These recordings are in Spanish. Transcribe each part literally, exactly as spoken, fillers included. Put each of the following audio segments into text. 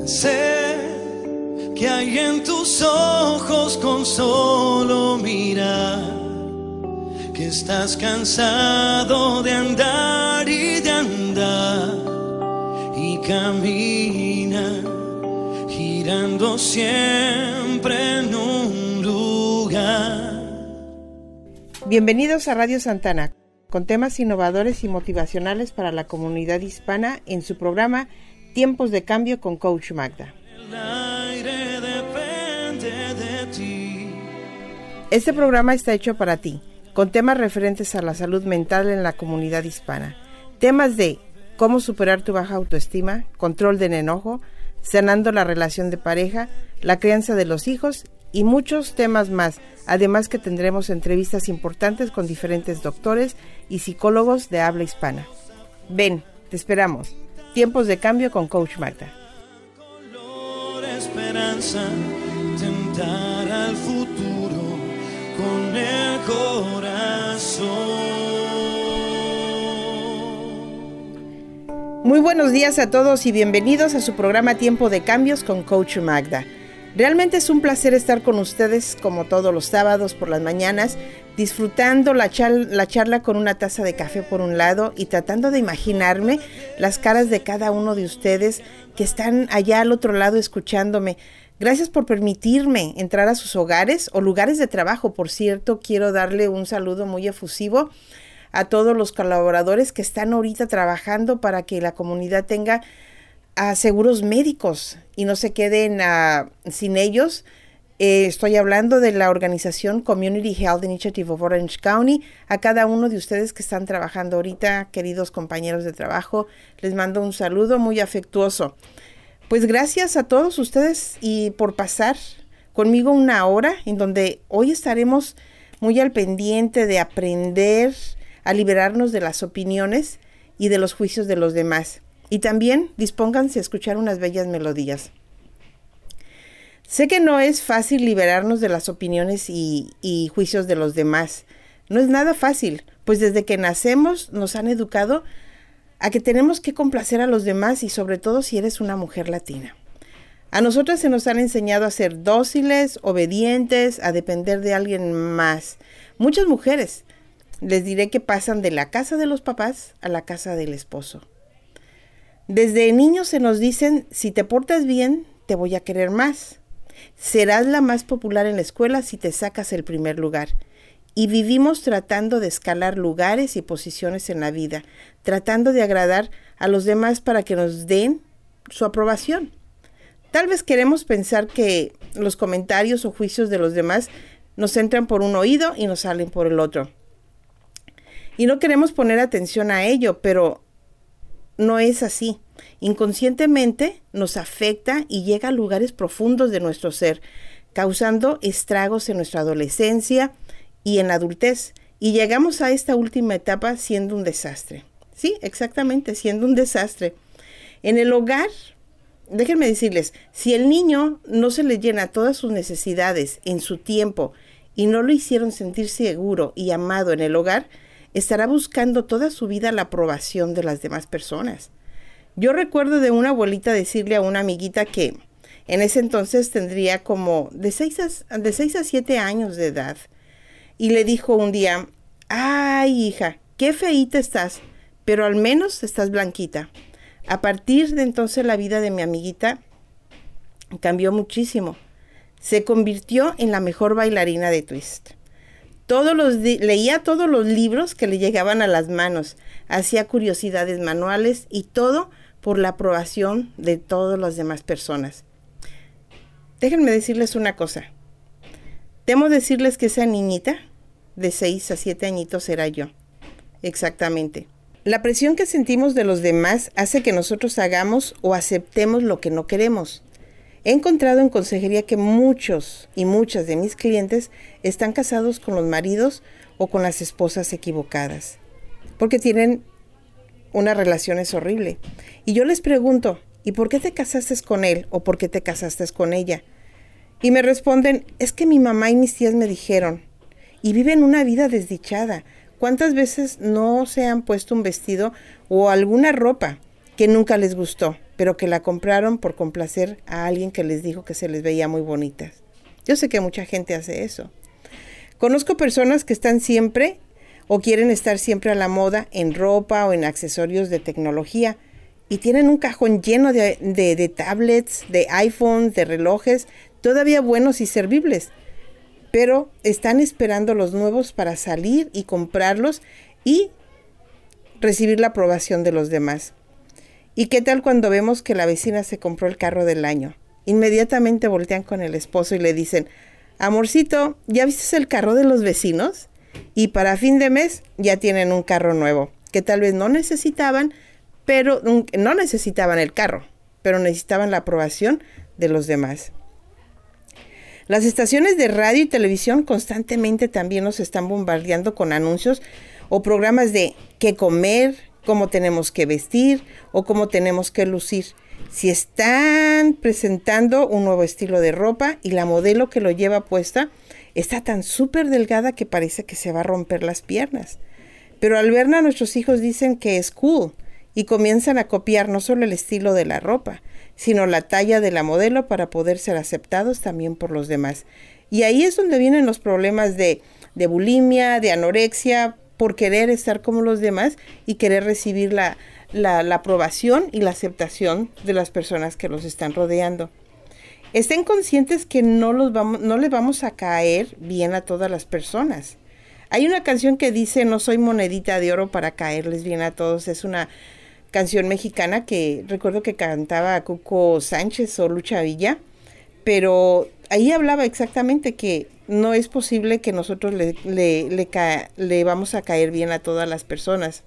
Sé que hay en tus ojos con solo mirar, que estás cansado de andar y de andar y camina girando siempre en un lugar. Bienvenidos a Radio Santana, con temas innovadores y motivacionales para la comunidad hispana en su programa Tiempos de Cambio con Coach Magda. El aire depende de ti. Este programa está hecho para ti, con temas referentes a la salud mental en la comunidad hispana. Temas de cómo superar tu baja autoestima, control del enojo, sanando la relación de pareja, la crianza de los hijos y muchos temas más. Además que tendremos entrevistas importantes con diferentes doctores y psicólogos de habla hispana. Ven, te esperamos. Tiempos de Cambio con Coach Magda. Color esperanza, tentar al futuro con el corazón. Muy buenos días a todos y bienvenidos a su programa Tiempo de Cambios con Coach Magda. Realmente es un placer estar con ustedes como todos los sábados por las mañanas, disfrutando la, char- la charla con una taza de café por un lado y tratando de imaginarme las caras de cada uno de ustedes que están allá al otro lado escuchándome. Gracias por permitirme entrar a sus hogares o lugares de trabajo. Por cierto, quiero darle un saludo muy efusivo a todos los colaboradores que están ahorita trabajando para que la comunidad tenga a seguros médicos y no se queden uh, sin ellos. Eh, estoy hablando de la organización Community Health Initiative of Orange County. A cada uno de ustedes que están trabajando ahorita, queridos compañeros de trabajo, les mando un saludo muy afectuoso. Pues gracias a todos ustedes y por pasar conmigo una hora en donde hoy estaremos muy al pendiente de aprender a liberarnos de las opiniones y de los juicios de los demás. Y también dispónganse a escuchar unas bellas melodías. Sé que no es fácil liberarnos de las opiniones y, y juicios de los demás. No es nada fácil, pues desde que nacemos nos han educado a que tenemos que complacer a los demás y sobre todo si eres una mujer latina. A nosotras se nos han enseñado a ser dóciles, obedientes, a depender de alguien más. Muchas mujeres, les diré que pasan de la casa de los papás a la casa del esposo. Desde niños se nos dicen, si te portas bien, te voy a querer más. Serás la más popular en la escuela si te sacas el primer lugar. Y vivimos tratando de escalar lugares y posiciones en la vida, tratando de agradar a los demás para que nos den su aprobación. Tal vez queremos pensar que los comentarios o juicios de los demás nos entran por un oído y nos salen por el otro. Y no queremos poner atención a ello, pero no es así. Inconscientemente nos afecta y llega a lugares profundos de nuestro ser, causando estragos en nuestra adolescencia y en la adultez. Y llegamos a esta última etapa siendo un desastre. Sí, exactamente, siendo un desastre. En el hogar, déjenme decirles, si el niño no se le llena todas sus necesidades en su tiempo y no lo hicieron sentir seguro y amado en el hogar, estará buscando toda su vida la aprobación de las demás personas. Yo recuerdo de una abuelita decirle a una amiguita que en ese entonces tendría como de seis a, de seis a siete años de edad. Y le dijo un día, ay hija, qué feíta estás, pero al menos estás blanquita. A partir de entonces la vida de mi amiguita cambió muchísimo. Se convirtió en la mejor bailarina de twist. Todos los di- leía todos los libros que le llegaban a las manos, hacía curiosidades manuales y todo por la aprobación de todas las demás personas. Déjenme decirles una cosa. Temo decirles que esa niñita de seis a siete añitos era yo. Exactamente. La presión que sentimos de los demás hace que nosotros hagamos o aceptemos lo que no queremos. He encontrado en consejería que muchos y muchas de mis clientes están casados con los maridos o con las esposas equivocadas, porque tienen una relación es horrible. Y yo les pregunto, ¿y por qué te casaste con él o por qué te casaste con ella? Y me responden, es que mi mamá y mis tías me dijeron, y viven una vida desdichada. ¿Cuántas veces no se han puesto un vestido o alguna ropa que nunca les gustó? pero que la compraron por complacer a alguien que les dijo que se les veía muy bonitas. Yo sé que mucha gente hace eso. Conozco personas que están siempre o quieren estar siempre a la moda en ropa o en accesorios de tecnología y tienen un cajón lleno de, de, de tablets, de iPhones, de relojes, todavía buenos y servibles, pero están esperando los nuevos para salir y comprarlos y recibir la aprobación de los demás. ¿Y qué tal cuando vemos que la vecina se compró el carro del año? Inmediatamente voltean con el esposo y le dicen, amorcito, ¿ya viste el carro de los vecinos? Y para fin de mes ya tienen un carro nuevo, que tal vez no necesitaban, pero no necesitaban el carro, pero necesitaban la aprobación de los demás. Las estaciones de radio y televisión constantemente también nos están bombardeando con anuncios o programas de qué comer, cómo tenemos que vestir o cómo tenemos que lucir. Si están presentando un nuevo estilo de ropa y la modelo que lo lleva puesta está tan súper delgada que parece que se va a romper las piernas. Pero al verla nuestros hijos dicen que es cool y comienzan a copiar no solo el estilo de la ropa, sino la talla de la modelo para poder ser aceptados también por los demás. Y ahí es donde vienen los problemas de, de bulimia, de anorexia, por querer estar como los demás y querer recibir la, la, la aprobación y la aceptación de las personas que los están rodeando. Estén conscientes que no, los vamos, no les vamos a caer bien a todas las personas. Hay una canción que dice, no soy monedita de oro para caerles bien a todos. Es una canción mexicana que recuerdo que cantaba Cuco Sánchez o Lucha Villa, pero ahí hablaba exactamente que no es posible que nosotros le, le, le, ca- le vamos a caer bien a todas las personas.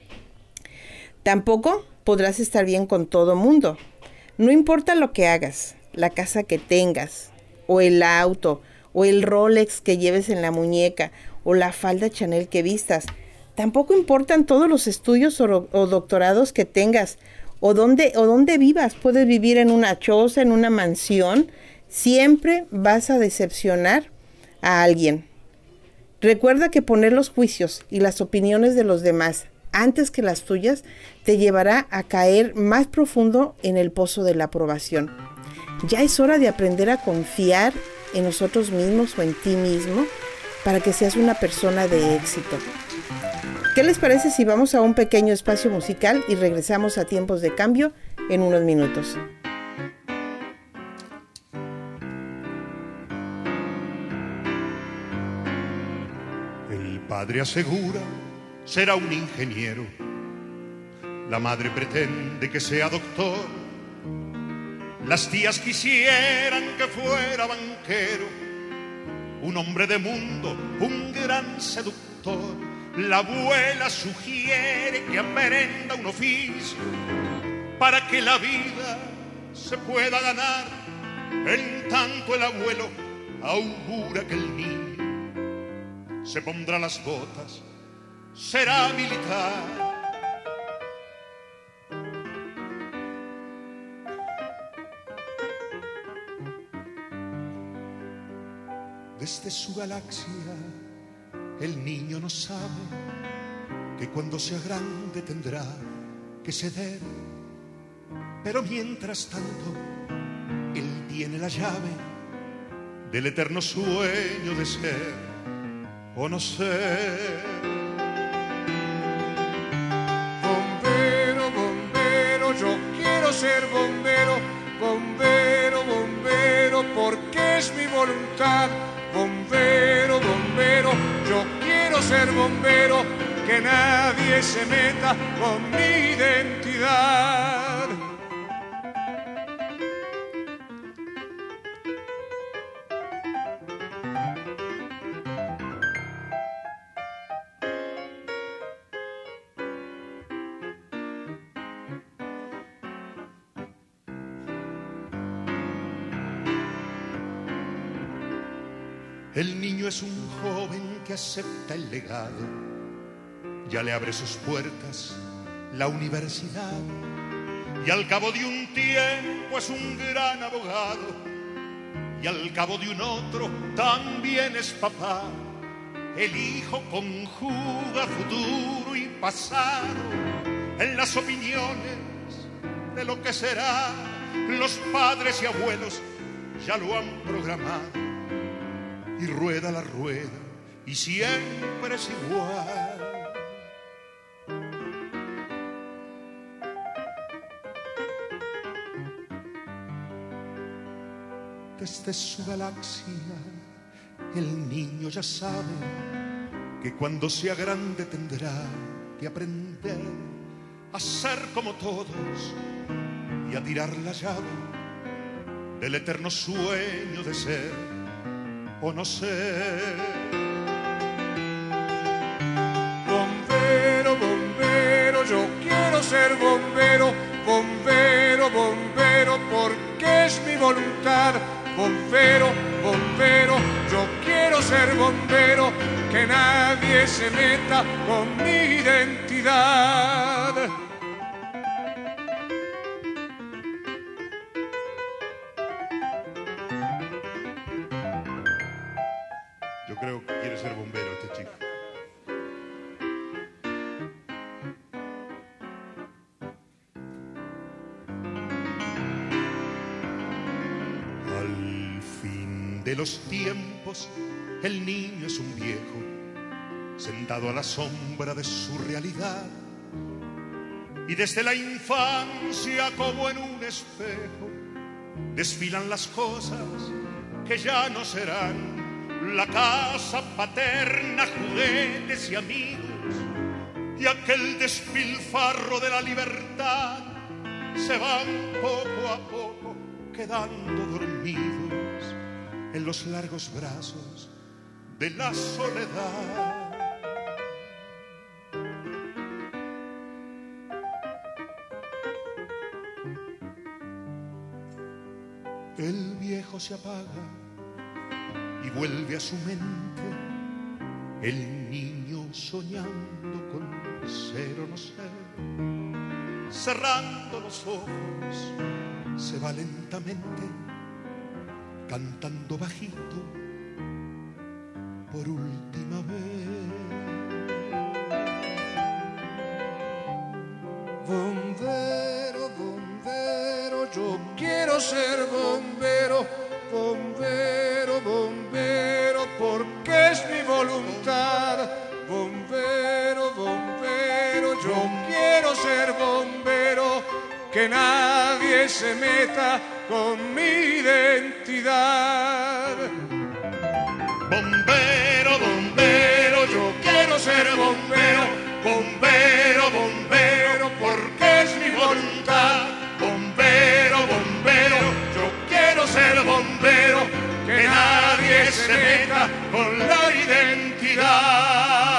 Tampoco podrás estar bien con todo mundo. No importa lo que hagas, la casa que tengas, o el auto, o el Rolex que lleves en la muñeca, o la falda Chanel que vistas. Tampoco importan todos los estudios o, o doctorados que tengas, o dónde, o dónde vivas. Puedes vivir en una choza, en una mansión. Siempre vas a decepcionar a alguien. Recuerda que poner los juicios y las opiniones de los demás antes que las tuyas te llevará a caer más profundo en el pozo de la aprobación. Ya es hora de aprender a confiar en nosotros mismos o en ti mismo para que seas una persona de éxito. ¿Qué les parece si vamos a un pequeño espacio musical y regresamos a Tiempos de Cambio en unos minutos? El padre asegura será un ingeniero, la madre pretende que sea doctor, las tías quisieran que fuera banquero, un hombre de mundo, un gran seductor. La abuela sugiere que aprenda un oficio para que la vida se pueda ganar. En tanto el abuelo augura que el niño se pondrá las botas, será militar. Desde su galaxia el niño no sabe que cuando sea grande tendrá que ceder, pero mientras tanto él tiene la llave del eterno sueño de ser o no ser. Bombero, bombero, yo quiero ser bombero, bombero, bombero, porque es mi voluntad. Bombero, bombero, yo quiero ser bombero, que nadie se meta con mi identidad. El niño es un joven que acepta el legado, ya le abre sus puertas la universidad, y al cabo de un tiempo es un gran abogado, y al cabo de un otro también es papá. El hijo conjuga futuro y pasado en las opiniones de lo que será. Los padres y abuelos ya lo han programado. Y rueda la rueda y siempre es igual. Desde su galaxia el niño ya sabe que cuando sea grande tendrá que aprender a ser como todos y a tirar la llave del eterno sueño de ser o no ser. Bombero, bombero, yo quiero ser bombero, bombero, bombero, porque es mi voluntad. Bombero, bombero, yo quiero ser bombero, que nadie se meta con mi identidad. Yo creo que quiere ser bombero este chico. De los tiempos, el niño es un viejo, sentado a la sombra de su realidad. Y desde la infancia, como en un espejo, desfilan las cosas que ya no serán. La casa paterna, juguetes y amigos, y aquel despilfarro de la libertad, se van poco a poco quedando dormidos en los largos brazos de la soledad. El viejo se apaga y vuelve a su mente el niño soñando con ser o no ser. Cerrando los ojos se va lentamente, cantando bajito por última vez. Bombero, bombero, yo quiero ser bombero, bombero, bombero, porque es mi voluntad. Bombero, bombero, yo quiero ser bombero, que nadie se meta con mi identidad. Bombero, bombero, yo quiero ser bombero, bombero, bombero, porque es mi voluntad. Bombero, bombero, yo quiero ser bombero, que nadie se meta con la identidad.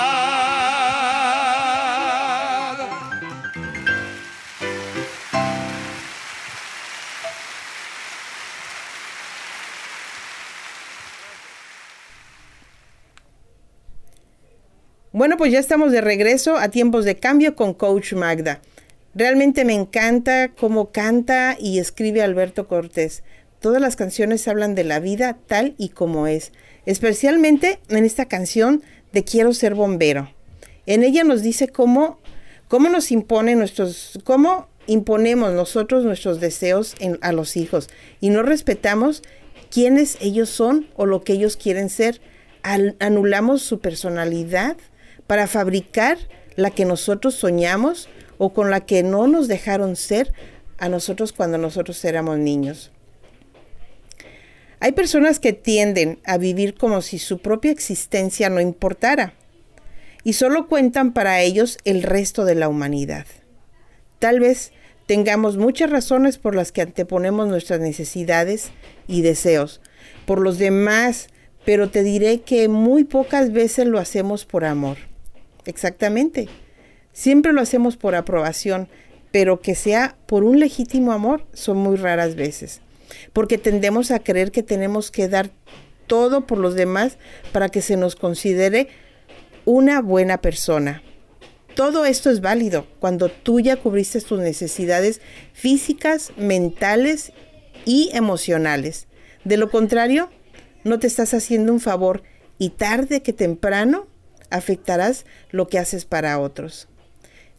Bueno, pues ya estamos de regreso a Tiempos de Cambio con Coach Magda. Realmente me encanta cómo canta y escribe Alberto Cortés. Todas las canciones hablan de la vida tal y como es, especialmente en esta canción de Quiero ser bombero. En ella nos dice cómo, cómo nos impone nuestros, cómo imponemos nosotros nuestros deseos en, a los hijos y no respetamos quiénes ellos son o lo que ellos quieren ser. Al, anulamos su personalidad para fabricar la que nosotros soñamos o con la que no nos dejaron ser a nosotros cuando nosotros éramos niños. Hay personas que tienden a vivir como si su propia existencia no importara y solo cuentan para ellos el resto de la humanidad. Tal vez tengamos muchas razones por las que anteponemos nuestras necesidades y deseos por los demás, pero te diré que muy pocas veces lo hacemos por amor. Exactamente. Siempre lo hacemos por aprobación, pero que sea por un legítimo amor son muy raras veces. Porque tendemos a creer que tenemos que dar todo por los demás para que se nos considere una buena persona. Todo esto es válido cuando tú ya cubriste tus necesidades físicas, mentales y emocionales. De lo contrario, no te estás haciendo un favor y tarde que temprano afectarás lo que haces para otros.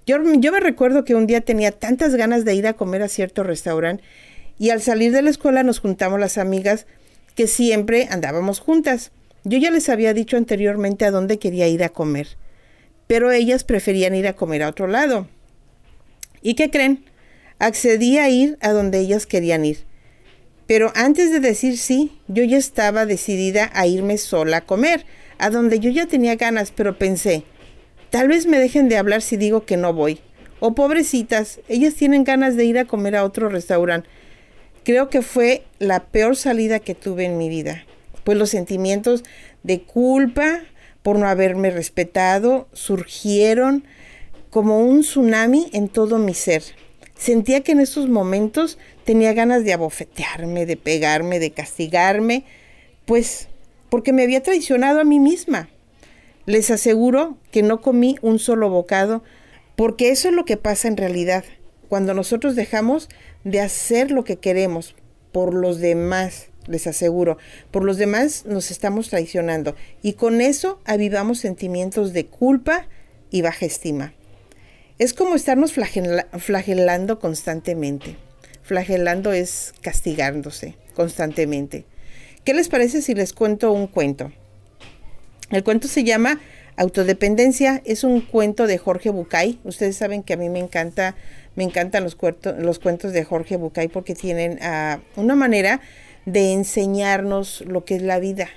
Yo, yo me recuerdo que un día tenía tantas ganas de ir a comer a cierto restaurante y al salir de la escuela nos juntamos las amigas que siempre andábamos juntas. Yo ya les había dicho anteriormente a dónde quería ir a comer, pero ellas preferían ir a comer a otro lado. ¿Y qué creen? Accedí a ir a donde ellas querían ir. Pero antes de decir sí, yo ya estaba decidida a irme sola a comer, a donde yo ya tenía ganas, pero pensé, tal vez me dejen de hablar si digo que no voy. O pobrecitas, ellas tienen ganas de ir a comer a otro restaurante. Creo que fue la peor salida que tuve en mi vida, pues los sentimientos de culpa por no haberme respetado surgieron como un tsunami en todo mi ser. Sentía que en esos momentos tenía ganas de abofetearme, de pegarme, de castigarme, pues porque me había traicionado a mí misma. Les aseguro que no comí un solo bocado, porque eso es lo que pasa en realidad, cuando nosotros dejamos de hacer lo que queremos por los demás, les aseguro, por los demás nos estamos traicionando, y con eso avivamos sentimientos de culpa y baja estima. Es como estarnos flagela- flagelando constantemente. Flagelando es castigándose constantemente. ¿Qué les parece si les cuento un cuento? El cuento se llama Autodependencia. Es un cuento de Jorge Bucay. Ustedes saben que a mí me encanta, me encantan los, cuerto, los cuentos de Jorge Bucay porque tienen uh, una manera de enseñarnos lo que es la vida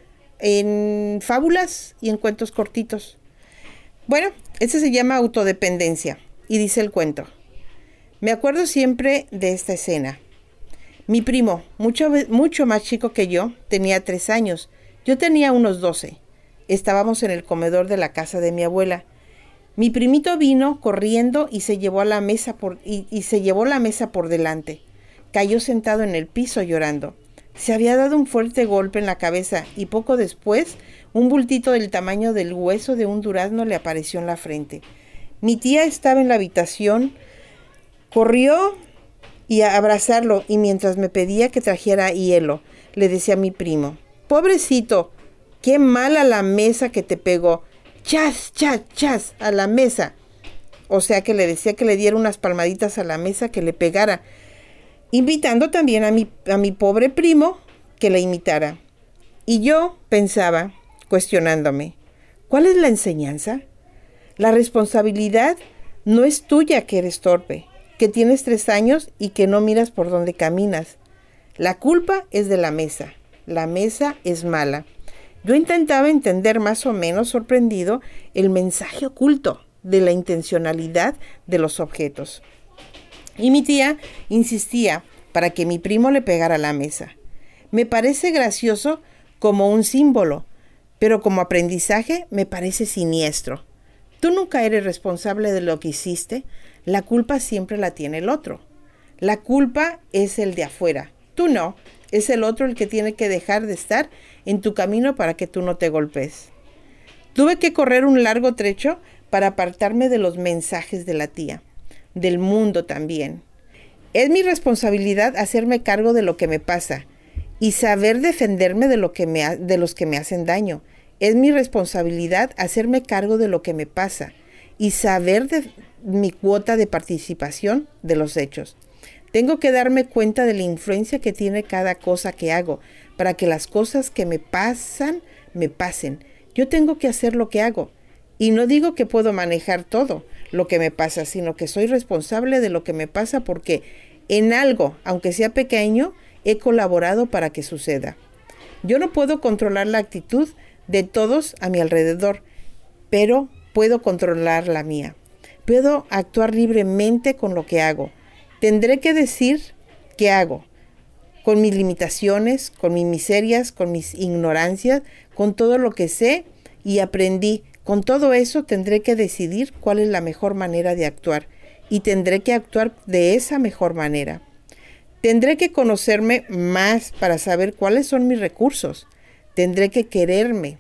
en fábulas y en cuentos cortitos. Bueno, este se llama Autodependencia y dice el cuento. Me acuerdo siempre de esta escena. Mi primo, mucho, mucho más chico que yo, tenía tres años. Yo tenía unos doce. Estábamos en el comedor de la casa de mi abuela. Mi primito vino corriendo y se llevó a la mesa por, y, y se llevó la mesa por delante. Cayó sentado en el piso llorando. Se había dado un fuerte golpe en la cabeza y poco después un bultito del tamaño del hueso de un durazno le apareció en la frente. Mi tía estaba en la habitación, corrió y a abrazarlo y mientras me pedía que trajera hielo, le decía a mi primo, pobrecito, qué mala la mesa que te pegó, chas, chas, chas, a la mesa. O sea que le decía que le diera unas palmaditas a la mesa, que le pegara, invitando también a mi, a mi pobre primo que la imitara. Y yo pensaba, cuestionándome, ¿cuál es la enseñanza? La responsabilidad no es tuya que eres torpe, que tienes tres años y que no miras por dónde caminas. La culpa es de la mesa. La mesa es mala. Yo intentaba entender más o menos sorprendido el mensaje oculto de la intencionalidad de los objetos. Y mi tía insistía para que mi primo le pegara a la mesa. Me parece gracioso como un símbolo, pero como aprendizaje me parece siniestro. Tú nunca eres responsable de lo que hiciste, la culpa siempre la tiene el otro. La culpa es el de afuera, tú no, es el otro el que tiene que dejar de estar en tu camino para que tú no te golpes. Tuve que correr un largo trecho para apartarme de los mensajes de la tía, del mundo también. Es mi responsabilidad hacerme cargo de lo que me pasa y saber defenderme de, lo que me ha, de los que me hacen daño. Es mi responsabilidad hacerme cargo de lo que me pasa y saber de mi cuota de participación de los hechos. Tengo que darme cuenta de la influencia que tiene cada cosa que hago para que las cosas que me pasan, me pasen. Yo tengo que hacer lo que hago. Y no digo que puedo manejar todo lo que me pasa, sino que soy responsable de lo que me pasa porque en algo, aunque sea pequeño, he colaborado para que suceda. Yo no puedo controlar la actitud de todos a mi alrededor, pero puedo controlar la mía. Puedo actuar libremente con lo que hago. Tendré que decir qué hago, con mis limitaciones, con mis miserias, con mis ignorancias, con todo lo que sé y aprendí. Con todo eso tendré que decidir cuál es la mejor manera de actuar y tendré que actuar de esa mejor manera. Tendré que conocerme más para saber cuáles son mis recursos. Tendré que quererme,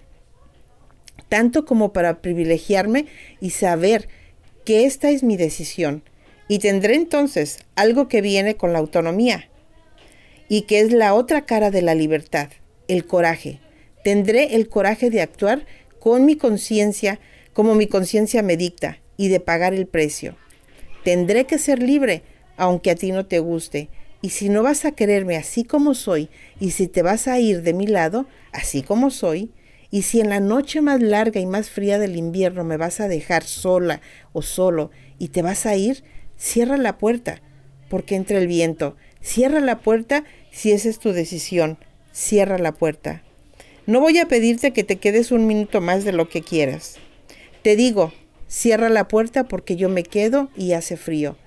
tanto como para privilegiarme y saber que esta es mi decisión. Y tendré entonces algo que viene con la autonomía y que es la otra cara de la libertad, el coraje. Tendré el coraje de actuar con mi conciencia, como mi conciencia me dicta, y de pagar el precio. Tendré que ser libre, aunque a ti no te guste. Y si no vas a quererme así como soy, y si te vas a ir de mi lado, así como soy, y si en la noche más larga y más fría del invierno me vas a dejar sola o solo y te vas a ir, cierra la puerta, porque entra el viento. Cierra la puerta si esa es tu decisión. Cierra la puerta. No voy a pedirte que te quedes un minuto más de lo que quieras. Te digo, cierra la puerta porque yo me quedo y hace frío.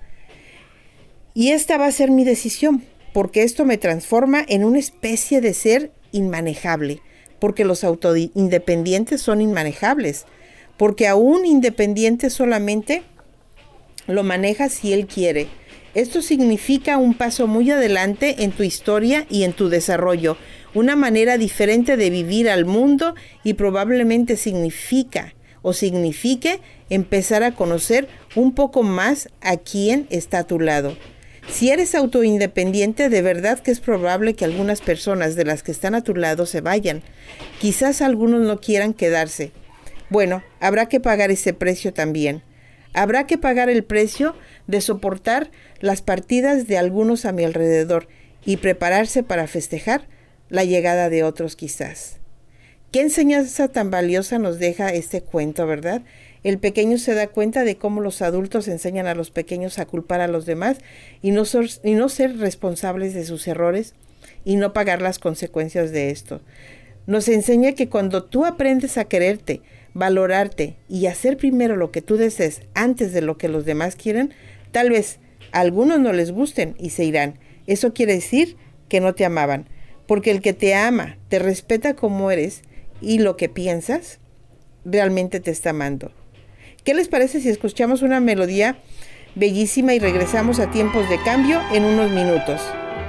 Y esta va a ser mi decisión, porque esto me transforma en una especie de ser inmanejable, porque los autoindependientes son inmanejables, porque a un independiente solamente lo maneja si él quiere. Esto significa un paso muy adelante en tu historia y en tu desarrollo, una manera diferente de vivir al mundo y probablemente significa o signifique empezar a conocer un poco más a quién está a tu lado. Si eres autoindependiente, de verdad que es probable que algunas personas de las que están a tu lado se vayan. Quizás algunos no quieran quedarse. Bueno, habrá que pagar ese precio también. Habrá que pagar el precio de soportar las partidas de algunos a mi alrededor y prepararse para festejar la llegada de otros quizás. ¿Qué enseñanza tan valiosa nos deja este cuento, verdad? El pequeño se da cuenta de cómo los adultos enseñan a los pequeños a culpar a los demás y no, ser, y no ser responsables de sus errores y no pagar las consecuencias de esto. Nos enseña que cuando tú aprendes a quererte, valorarte y hacer primero lo que tú desees antes de lo que los demás quieren, tal vez a algunos no les gusten y se irán. Eso quiere decir que no te amaban, porque el que te ama, te respeta como eres y lo que piensas, realmente te está amando. ¿Qué les parece si escuchamos una melodía bellísima y regresamos a Tiempos de Cambio en unos minutos?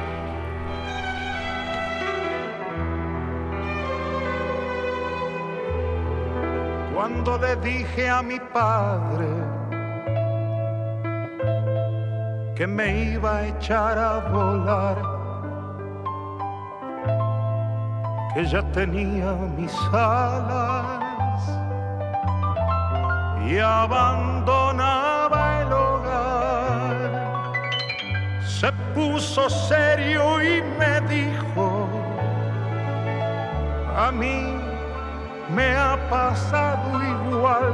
Cuando le dije a mi padre que me iba a echar a volar, que ya tenía mis alas y abandonaba el hogar, se puso serio y me dijo: a mí me ha pasado igual,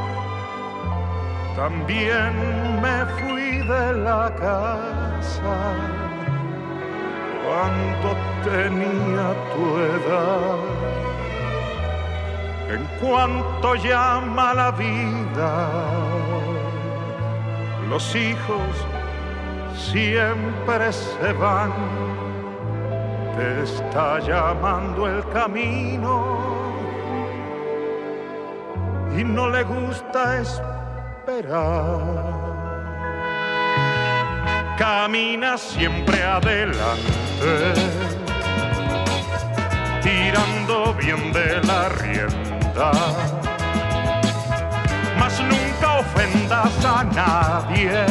también me fui de la casa cuando tenía tu edad. En cuanto llama la vida, los hijos siempre se van. Te está llamando el camino y no le gusta esperar. Camina siempre adelante, tirando bien de la rienda, mas nunca ofendas a nadie,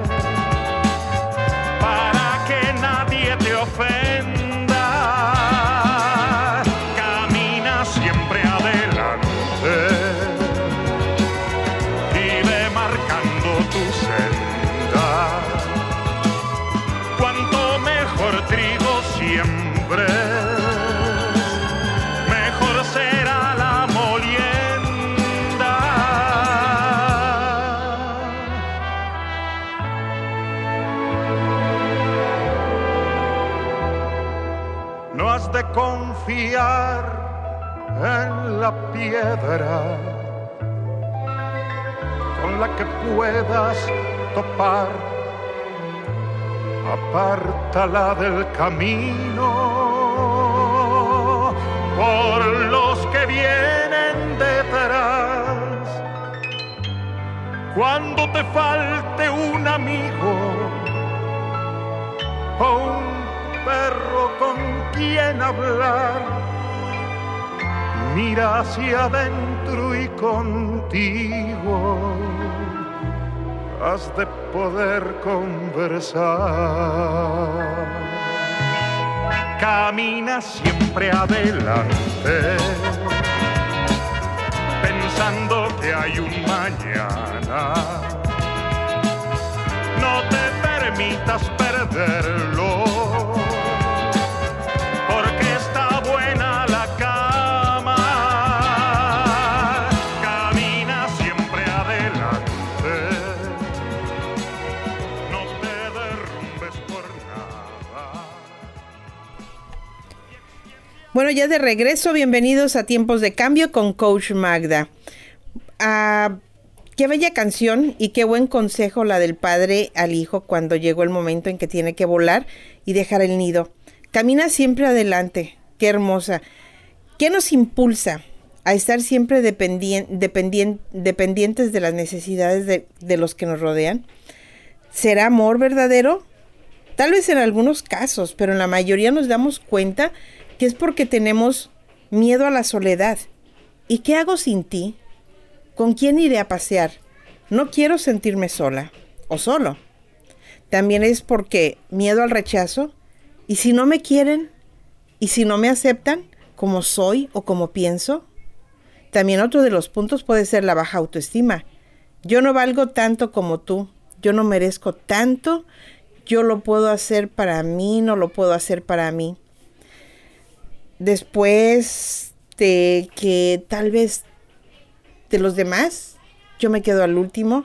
para que nadie te ofenda. Camina siempre adelante y ve marcando tu senda. Cuanto mejor trigo siempre, mejor será la molienda. No has de confiar en la piedra con la que puedas topar. Apártala del camino por los que vienen detrás. Cuando te falte un amigo o un perro con quien hablar, mira hacia adentro y contigo has de poder conversar. Camina siempre adelante, pensando que hay un mañana. Bueno, ya de regreso, bienvenidos a Tiempos de Cambio con Coach Magda. Ah, qué bella canción y qué buen consejo la del padre al hijo cuando llegó el momento en que tiene que volar y dejar el nido. Camina siempre adelante, qué hermosa. ¿Qué nos impulsa a estar siempre dependien, dependien, dependientes de las necesidades de, de los que nos rodean? ¿Será amor verdadero? Tal vez en algunos casos, pero en la mayoría nos damos cuenta que es porque tenemos miedo a la soledad. ¿Y qué hago sin ti? ¿Con quién iré a pasear? No quiero sentirme sola o solo. También es porque miedo al rechazo. ¿Y si no me quieren? ¿Y si no me aceptan como soy o como pienso? También otro de los puntos puede ser la baja autoestima. Yo no valgo tanto como tú. Yo no merezco tanto. Yo lo puedo hacer para mí, no lo puedo hacer para mí. Después de que tal vez de los demás, yo me quedo al último.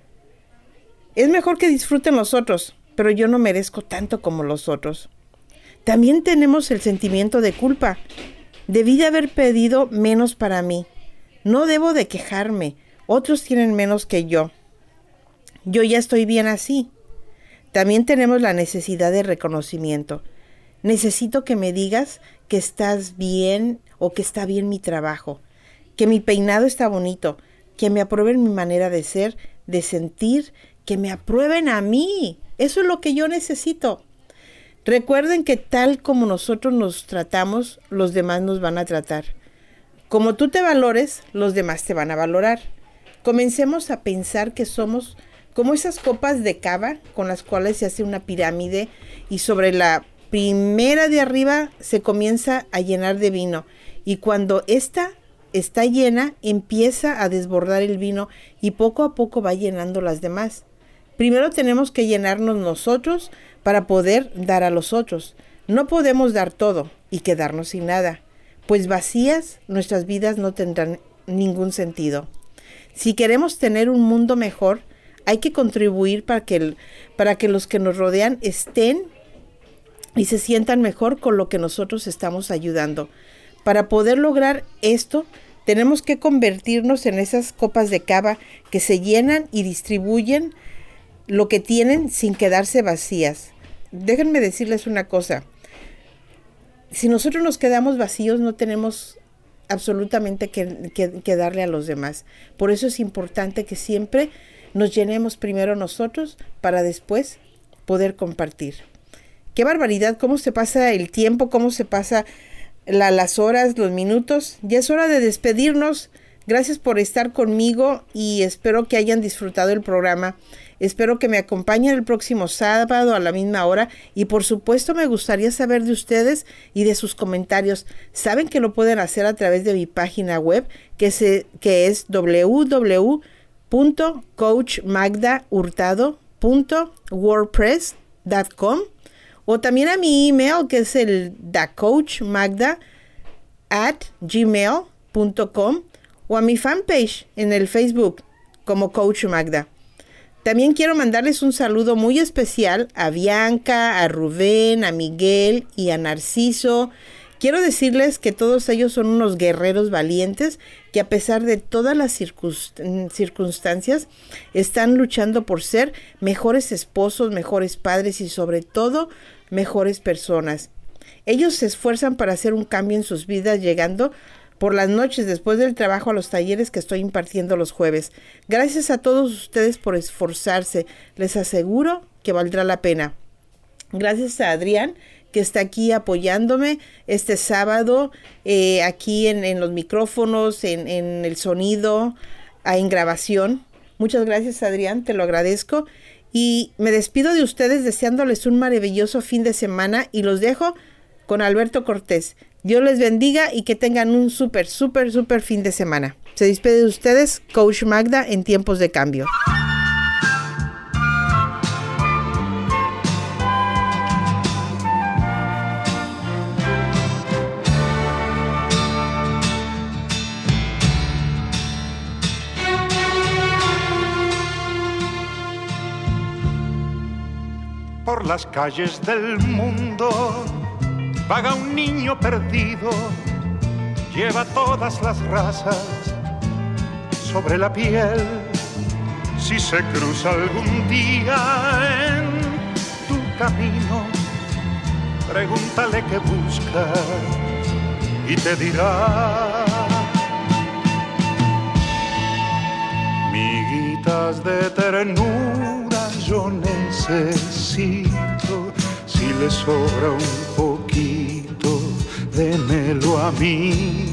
Es mejor que disfruten los otros, pero yo no merezco tanto como los otros. También tenemos el sentimiento de culpa. Debí de haber pedido menos para mí. No debo de quejarme. Otros tienen menos que yo. Yo ya estoy bien así. También tenemos la necesidad de reconocimiento. Necesito que me digas que estás bien o que está bien mi trabajo, que mi peinado está bonito, que me aprueben mi manera de ser, de sentir, que me aprueben a mí. Eso es lo que yo necesito. Recuerden que tal como nosotros nos tratamos, los demás nos van a tratar. Como tú te valores, los demás te van a valorar. Comencemos a pensar que somos como esas copas de cava con las cuales se hace una pirámide y sobre la primera de arriba se comienza a llenar de vino. Y cuando esta está llena, empieza a desbordar el vino y poco a poco va llenando las demás. Primero tenemos que llenarnos nosotros para poder dar a los otros. No podemos dar todo y quedarnos sin nada, pues vacías nuestras vidas no tendrán ningún sentido. Si queremos tener un mundo mejor, hay que contribuir para que, el, para que los que nos rodean estén y se sientan mejor con lo que nosotros estamos ayudando. Para poder lograr esto, tenemos que convertirnos en esas copas de cava que se llenan y distribuyen lo que tienen sin quedarse vacías. Déjenme decirles una cosa. Si nosotros nos quedamos vacíos, no tenemos absolutamente que, que, que darle a los demás. Por eso es importante que siempre nos llenemos primero nosotros para después poder compartir. Qué barbaridad, cómo se pasa el tiempo, cómo se pasa la, las horas, los minutos. Ya es hora de despedirnos. Gracias por estar conmigo y espero que hayan disfrutado el programa. Espero que me acompañen el próximo sábado a la misma hora y por supuesto me gustaría saber de ustedes y de sus comentarios. Saben que lo pueden hacer a través de mi página web que, se, que es doble u doble u doble u punto coach magda hurtado punto wordpress punto com o también a mi email que es el dacoachmagda at gmail punto com o a mi fanpage en el Facebook como Coach Magda. También quiero mandarles un saludo muy especial a Bianca, a Rubén, a Miguel y a Narciso. Quiero decirles que todos ellos son unos guerreros valientes que a pesar de todas las circunst- circunstancias están luchando por ser mejores esposos, mejores padres y sobre todo mejores personas. Ellos se esfuerzan para hacer un cambio en sus vidas llegando por las noches después del trabajo a los talleres que estoy impartiendo los jueves. Gracias a todos ustedes por esforzarse. Les aseguro que valdrá la pena. Gracias a Adrián, que está aquí apoyándome este sábado, eh, aquí en, en los micrófonos, en, en el sonido, en grabación. Muchas gracias, Adrián, te lo agradezco. Y me despido de ustedes deseándoles un maravilloso fin de semana y los dejo con Alberto Cortés. Dios les bendiga y que tengan un súper, súper, súper fin de semana. Se despide de ustedes, Coach Magda, en Tiempos de Cambio. Por las calles del mundo Vaga un niño perdido, lleva todas las razas sobre la piel. Si se cruza algún día en tu camino, pregúntale qué busca y te dirá. Miguitas de ternura yo necesito, si le sobra un poquito, démelo a mí.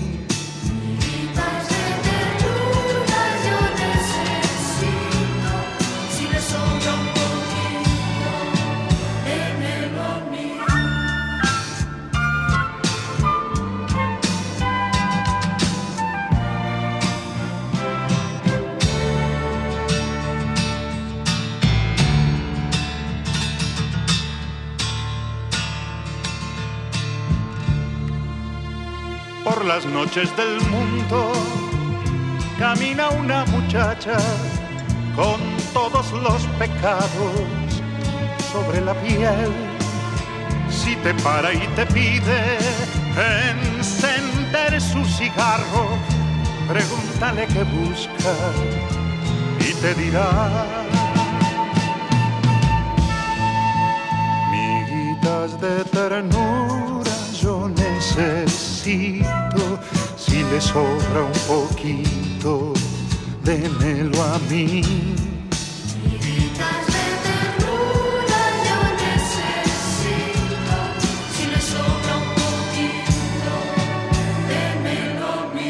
Por las noches del mundo camina una muchacha con todos los pecados sobre la piel. Si te para y te pide encender su cigarro, pregúntale qué busca y te dirá. Miguitas de ternura yo necesito, si le sobra un poquito, démelo a mí. Miguitas de ternura yo necesito, si le sobra un poquito, démelo a mí.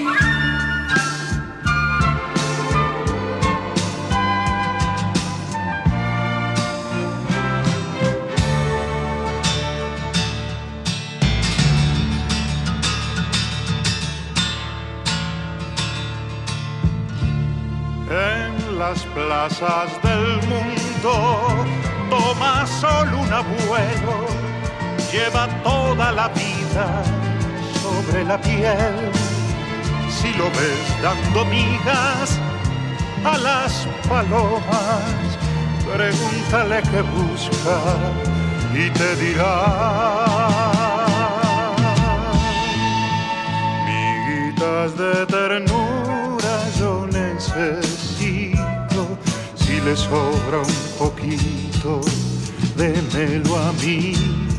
En las plazas del mundo toma sol un abuelo, lleva toda la vida sobre la piel. Si lo ves dando migas a las palomas, pregúntale qué busca y te dirá. Miguitas de ternura yo necesito, si le sobra un poquito, démelo a mí.